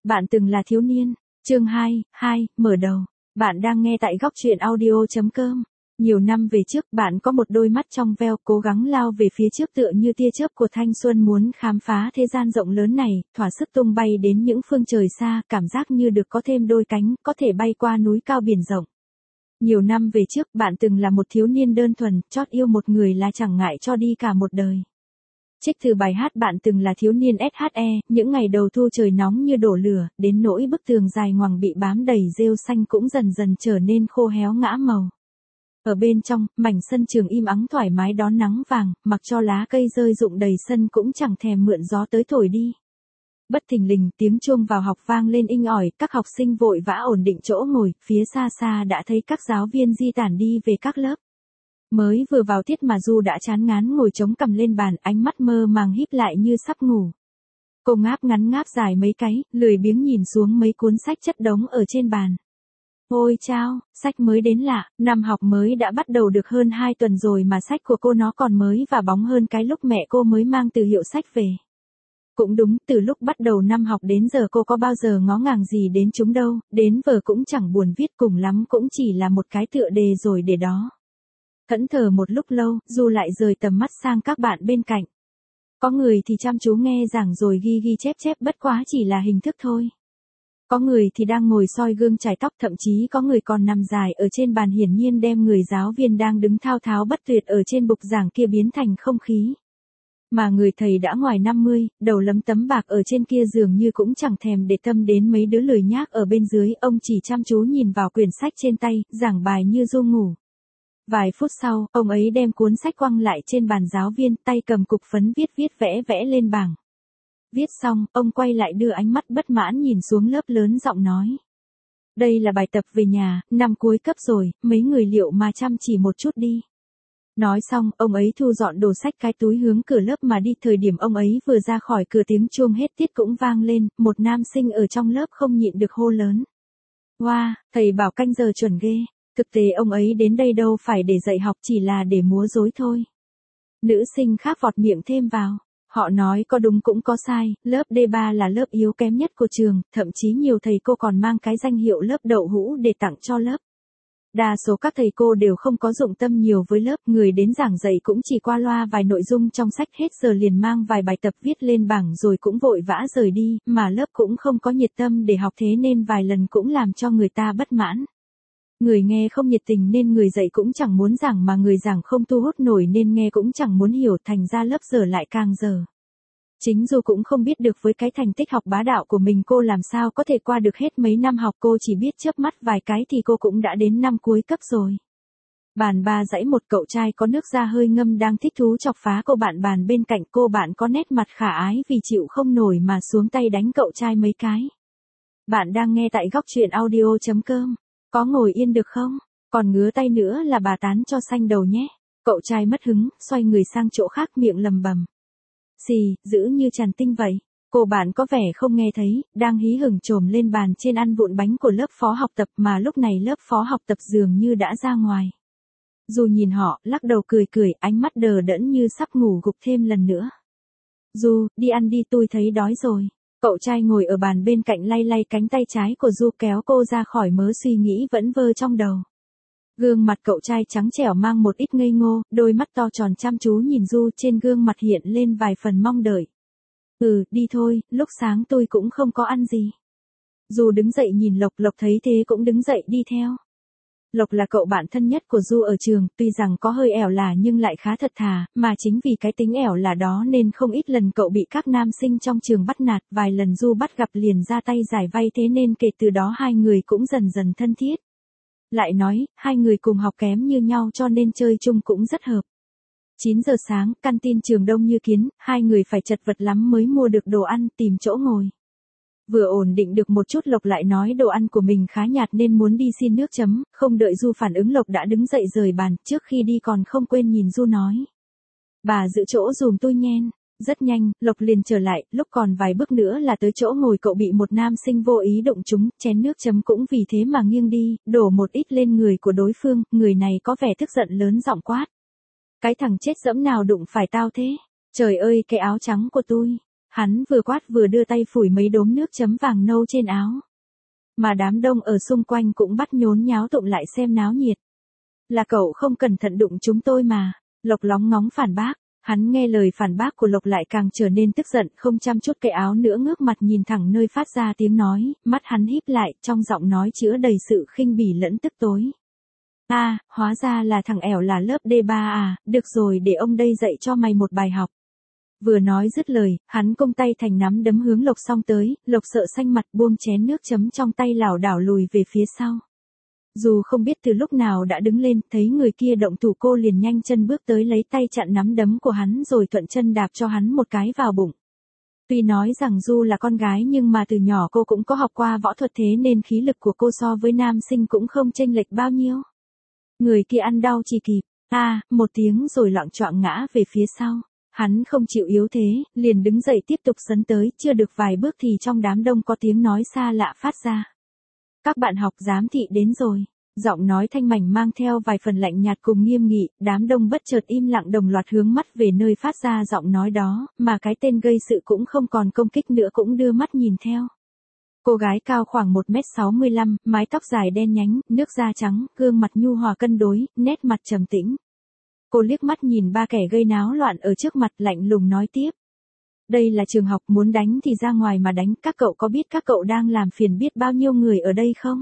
Bạn từng là thiếu niên. Chương 2, mở đầu. Bạn đang nghe tại góc truyện audio.com. Nhiều năm về trước, bạn có một đôi mắt trong veo, cố gắng lao về phía trước tựa như tia chớp của thanh xuân, muốn khám phá thế gian rộng lớn này, thỏa sức tung bay đến những phương trời xa, cảm giác như được có thêm đôi cánh, có thể bay qua núi cao biển rộng. Nhiều năm về trước, bạn từng là một thiếu niên đơn thuần, chót yêu một người là chẳng ngại cho đi cả một đời. Trích từ bài hát Bạn từng là thiếu niên SHE, những ngày đầu thu trời nóng như đổ lửa, đến nỗi bức tường dài ngoằng bị bám đầy rêu xanh cũng dần dần trở nên khô héo ngã màu. Ở bên trong, mảnh sân trường im ắng thoải mái đón nắng vàng, mặc cho lá cây rơi rụng đầy sân cũng chẳng thèm mượn gió tới thổi đi. Bất thình lình, tiếng chuông vào học vang lên inh ỏi, các học sinh vội vã ổn định chỗ ngồi, phía xa xa đã thấy các giáo viên di tản đi về các lớp. Mới vừa vào tiết mà Du đã chán ngán ngồi chống cằm lên bàn, ánh mắt mơ màng híp lại như sắp ngủ. Cô ngáp ngắn ngáp dài mấy cái, lười biếng nhìn xuống mấy cuốn sách chất đống ở trên bàn. Ôi chao, sách mới đến lạ, năm học mới đã bắt đầu được hơn 2 tuần rồi mà sách của cô nó còn mới và bóng hơn cái lúc mẹ cô mới mang từ hiệu sách về. Cũng đúng, từ lúc bắt đầu năm học đến giờ cô có bao giờ ngó ngàng gì đến chúng đâu, đến vở cũng chẳng buồn viết, cùng lắm cũng chỉ là một cái tựa đề rồi để đó. Thẫn thờ một lúc lâu, Du lại rời tầm mắt sang các bạn bên cạnh. Có người thì chăm chú nghe giảng rồi ghi chép, bất quá chỉ là hình thức thôi. Có người thì đang ngồi soi gương chải tóc, thậm chí có người còn nằm dài ở trên bàn, hiển nhiên đem người giáo viên đang đứng thao tháo bất tuyệt ở trên bục giảng kia biến thành không khí. Mà người thầy đã ngoài 50, đầu lấm tấm bạc ở trên kia dường như cũng chẳng thèm để tâm đến mấy đứa lười nhác ở bên dưới, ông chỉ chăm chú nhìn vào quyển sách trên tay, giảng bài như du ngủ. Vài phút sau, ông ấy đem cuốn sách quăng lại trên bàn giáo viên, tay cầm cục phấn viết vẽ lên bảng. Viết xong, ông quay lại đưa ánh mắt bất mãn nhìn xuống lớp, lớn giọng nói. Đây là bài tập về nhà, năm cuối cấp rồi, mấy người liệu mà chăm chỉ một chút đi. Nói xong, ông ấy thu dọn đồ sách cái túi hướng cửa lớp mà đi. Thời điểm ông ấy vừa ra khỏi cửa, tiếng chuông hết tiết cũng vang lên, một nam sinh ở trong lớp không nhịn được hô lớn. Wow, thầy bảo canh giờ chuẩn ghê. Thực tế ông ấy đến đây đâu phải để dạy học, chỉ là để múa rối thôi. Nữ sinh khác vọt miệng thêm vào. Họ nói có đúng cũng có sai, lớp D3 là lớp yếu kém nhất của trường, thậm chí nhiều thầy cô còn mang cái danh hiệu lớp đậu hũ để tặng cho lớp. Đa số các thầy cô đều không có dụng tâm nhiều với lớp, người đến giảng dạy cũng chỉ qua loa vài nội dung trong sách, hết giờ liền mang vài bài tập viết lên bảng rồi cũng vội vã rời đi, mà lớp cũng không có nhiệt tâm để học, thế nên vài lần cũng làm cho người ta bất mãn. Người nghe không nhiệt tình nên người dạy cũng chẳng muốn giảng, mà người giảng không thu hút nổi nên nghe cũng chẳng muốn hiểu, thành ra lớp dở lại càng dở. Chính Du cũng không biết được với cái thành tích học bá đạo của mình cô làm sao có thể qua được hết mấy năm học, cô chỉ biết chớp mắt vài cái thì cô cũng đã đến năm cuối cấp rồi. Bàn ba dãy một cậu trai có nước da hơi ngâm đang thích thú chọc phá cô bạn bàn bên cạnh, cô bạn có nét mặt khả ái vì chịu không nổi mà xuống tay đánh cậu trai mấy cái. Bạn đang nghe tại góc truyện audio.com. Có ngồi yên được không? Còn ngứa tay nữa là bà tán cho xanh đầu nhé. Cậu trai mất hứng, xoay người sang chỗ khác, miệng lầm bầm. Xì, giữ như tràn tinh vậy. Cô bạn có vẻ không nghe thấy, đang hí hửng chồm lên bàn trên ăn vụn bánh của lớp phó học tập, mà lúc này lớp phó học tập dường như đã ra ngoài. Du nhìn họ, lắc đầu cười, ánh mắt đờ đẫn như sắp ngủ gục thêm lần nữa. Du, đi ăn đi, tôi thấy đói rồi. Cậu trai ngồi ở bàn bên cạnh lay cánh tay trái của Du, kéo cô ra khỏi mớ suy nghĩ vẫn vơ trong đầu. Gương mặt cậu trai trắng trẻo mang một ít ngây ngô, đôi mắt to tròn chăm chú nhìn Du, trên gương mặt hiện lên vài phần mong đợi. Đi thôi, lúc sáng tôi cũng không có ăn gì. Du đứng dậy nhìn Lộc thấy thế cũng đứng dậy đi theo. Lộc là cậu bạn thân nhất của Du ở trường, tuy rằng có hơi ẻo lả nhưng lại khá thật thà, mà chính vì cái tính ẻo lả đó nên không ít lần cậu bị các nam sinh trong trường bắt nạt, vài lần Du bắt gặp liền ra tay giải vây, thế nên kể từ đó hai người cũng dần dần thân thiết. Lại nói, hai người cùng học kém như nhau cho nên chơi chung cũng rất hợp. 9 giờ sáng, canteen trường đông như kiến, hai người phải chật vật lắm mới mua được đồ ăn, tìm chỗ ngồi. Vừa ổn định được một chút, Lộc lại nói đồ ăn của mình khá nhạt nên muốn đi xin nước chấm, không đợi Du phản ứng Lộc đã đứng dậy rời bàn, trước khi đi còn không quên nhìn Du nói. Bà giữ chỗ dùm tôi nhen. Rất nhanh, Lộc liền trở lại, lúc còn vài bước nữa là tới chỗ ngồi cậu bị một nam sinh vô ý đụng trúng, chén nước chấm cũng vì thế mà nghiêng đi, đổ một ít lên người của đối phương, người này có vẻ tức giận lớn giọng quát. Cái thằng chết dẫm nào đụng phải tao thế? Trời ơi, cái áo trắng của tôi. Hắn vừa quát vừa đưa tay phủi mấy đốm nước chấm vàng nâu trên áo. Mà đám đông ở xung quanh cũng bắt nhốn nháo tụng lại xem náo nhiệt. Là cậu không cẩn thận đụng chúng tôi mà. Lộc lóng ngóng phản bác. Hắn nghe lời phản bác của Lộc lại càng trở nên tức giận, không chăm chút cái áo nữa, ngước mặt nhìn thẳng nơi phát ra tiếng nói, mắt hắn híp lại, trong giọng nói chứa đầy sự khinh bỉ lẫn tức tối. Hóa ra là thằng ẻo là lớp D3 à, được rồi, để ông đây dạy cho mày một bài học. Vừa nói dứt lời, hắn cung tay thành nắm đấm hướng Lộc xông tới, Lộc sợ xanh mặt buông chén nước chấm trong tay lảo đảo lùi về phía sau. Dù không biết từ lúc nào đã đứng lên, thấy người kia động thủ, cô liền nhanh chân bước tới lấy tay chặn nắm đấm của hắn rồi thuận chân đạp cho hắn một cái vào bụng. Tuy nói rằng Du là con gái nhưng mà từ nhỏ cô cũng có học qua võ thuật, thế nên khí lực của cô so với nam sinh cũng không chênh lệch bao nhiêu. Người kia ăn đau chỉ kịp, một tiếng rồi loạng choạng ngã về phía sau. Hắn không chịu yếu thế, liền đứng dậy tiếp tục sấn tới, chưa được vài bước thì trong đám đông có tiếng nói xa lạ phát ra. Các bạn học giám thị đến rồi. Giọng nói thanh mảnh mang theo vài phần lạnh nhạt cùng nghiêm nghị, đám đông bất chợt im lặng đồng loạt hướng mắt về nơi phát ra giọng nói đó, mà cái tên gây sự cũng không còn công kích nữa cũng đưa mắt nhìn theo. Cô gái cao khoảng 1m65, mái tóc dài đen nhánh, nước da trắng, gương mặt nhu hòa cân đối, nét mặt trầm tĩnh. Cô liếc mắt nhìn ba kẻ gây náo loạn ở trước mặt, lạnh lùng nói tiếp. Đây là trường học, muốn đánh thì ra ngoài mà đánh, các cậu có biết các cậu đang làm phiền biết bao nhiêu người ở đây không?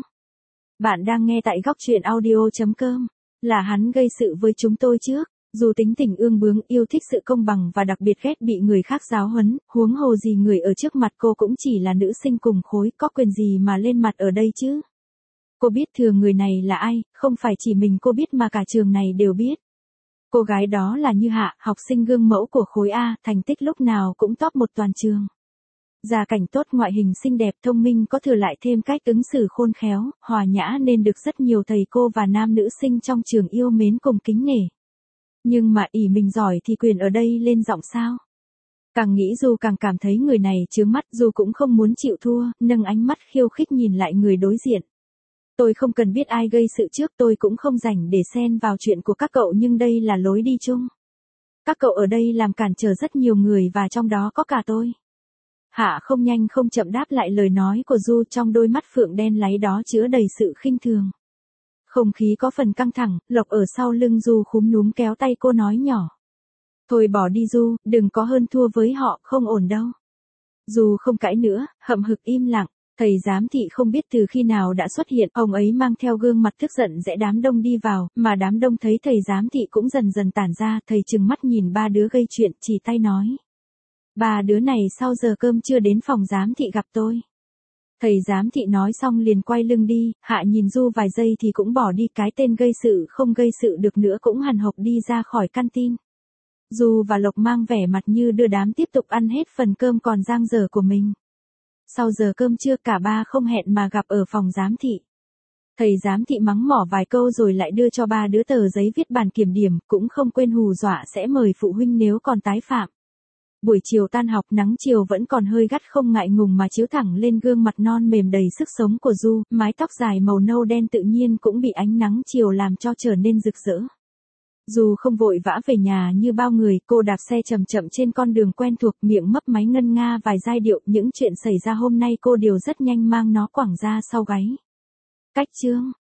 Bạn đang nghe tại góc truyện audio.com. Là hắn gây sự với chúng tôi trước. Dù tính tình ương bướng, yêu thích sự công bằng và đặc biệt ghét bị người khác giáo huấn, huống hồ gì người ở trước mặt cô cũng chỉ là nữ sinh cùng khối, có quyền gì mà lên mặt ở đây chứ? Cô biết thường người này là ai, không phải chỉ mình cô biết mà cả trường này đều biết. Cô gái đó là Như Hạ, học sinh gương mẫu của khối A, thành tích lúc nào cũng top 1 toàn trường. Gia cảnh tốt, ngoại hình xinh đẹp, thông minh, có thừa lại thêm cách ứng xử khôn khéo, hòa nhã nên được rất nhiều thầy cô và nam nữ sinh trong trường yêu mến cùng kính nể. Nhưng mà ỷ mình giỏi thì quyền ở đây lên giọng sao? Càng nghĩ Du càng cảm thấy người này chướng mắt, Du cũng không muốn chịu thua, nâng ánh mắt khiêu khích nhìn lại người đối diện. Tôi không cần biết ai gây sự trước, tôi cũng không rảnh để xen vào chuyện của các cậu, nhưng đây là lối đi chung. Các cậu ở đây làm cản trở rất nhiều người và trong đó có cả tôi. Hạ không nhanh không chậm đáp lại lời nói của Du, trong đôi mắt phượng đen láy đó chứa đầy sự khinh thường. Không khí có phần căng thẳng, Lộc ở sau lưng Du khúm núm kéo tay cô nói nhỏ. Thôi bỏ đi Du, đừng có hơn thua với họ, không ổn đâu. Du không cãi nữa, hậm hực im lặng. Thầy giám thị không biết từ khi nào đã xuất hiện, ông ấy mang theo gương mặt tức giận rẽ đám đông đi vào, mà đám đông thấy thầy giám thị cũng dần dần tản ra, thầy trừng mắt nhìn ba đứa gây chuyện, chỉ tay nói. Ba đứa này sau giờ cơm chưa đến phòng giám thị gặp tôi. Thầy giám thị nói xong liền quay lưng đi, Hạ nhìn Du vài giây thì cũng bỏ đi, cái tên gây sự không gây sự được nữa cũng hằn học đi ra khỏi căn tin. Du và Lộc mang vẻ mặt như đưa đám tiếp tục ăn hết phần cơm còn dang dở của mình. Sau giờ cơm trưa cả ba không hẹn mà gặp ở phòng giám thị. Thầy giám thị mắng mỏ vài câu rồi lại đưa cho ba đứa tờ giấy viết bản kiểm điểm, cũng không quên hù dọa sẽ mời phụ huynh nếu còn tái phạm. Buổi chiều tan học, nắng chiều vẫn còn hơi gắt không ngại ngùng mà chiếu thẳng lên gương mặt non mềm đầy sức sống của Du, mái tóc dài màu nâu đen tự nhiên cũng bị ánh nắng chiều làm cho trở nên rực rỡ. Dù không vội vã về nhà như bao người, cô đạp xe chậm chậm trên con đường quen thuộc, miệng mấp máy ngân nga vài giai điệu, những chuyện xảy ra hôm nay cô đều rất nhanh mang nó quẳng ra sau gáy. Cách chương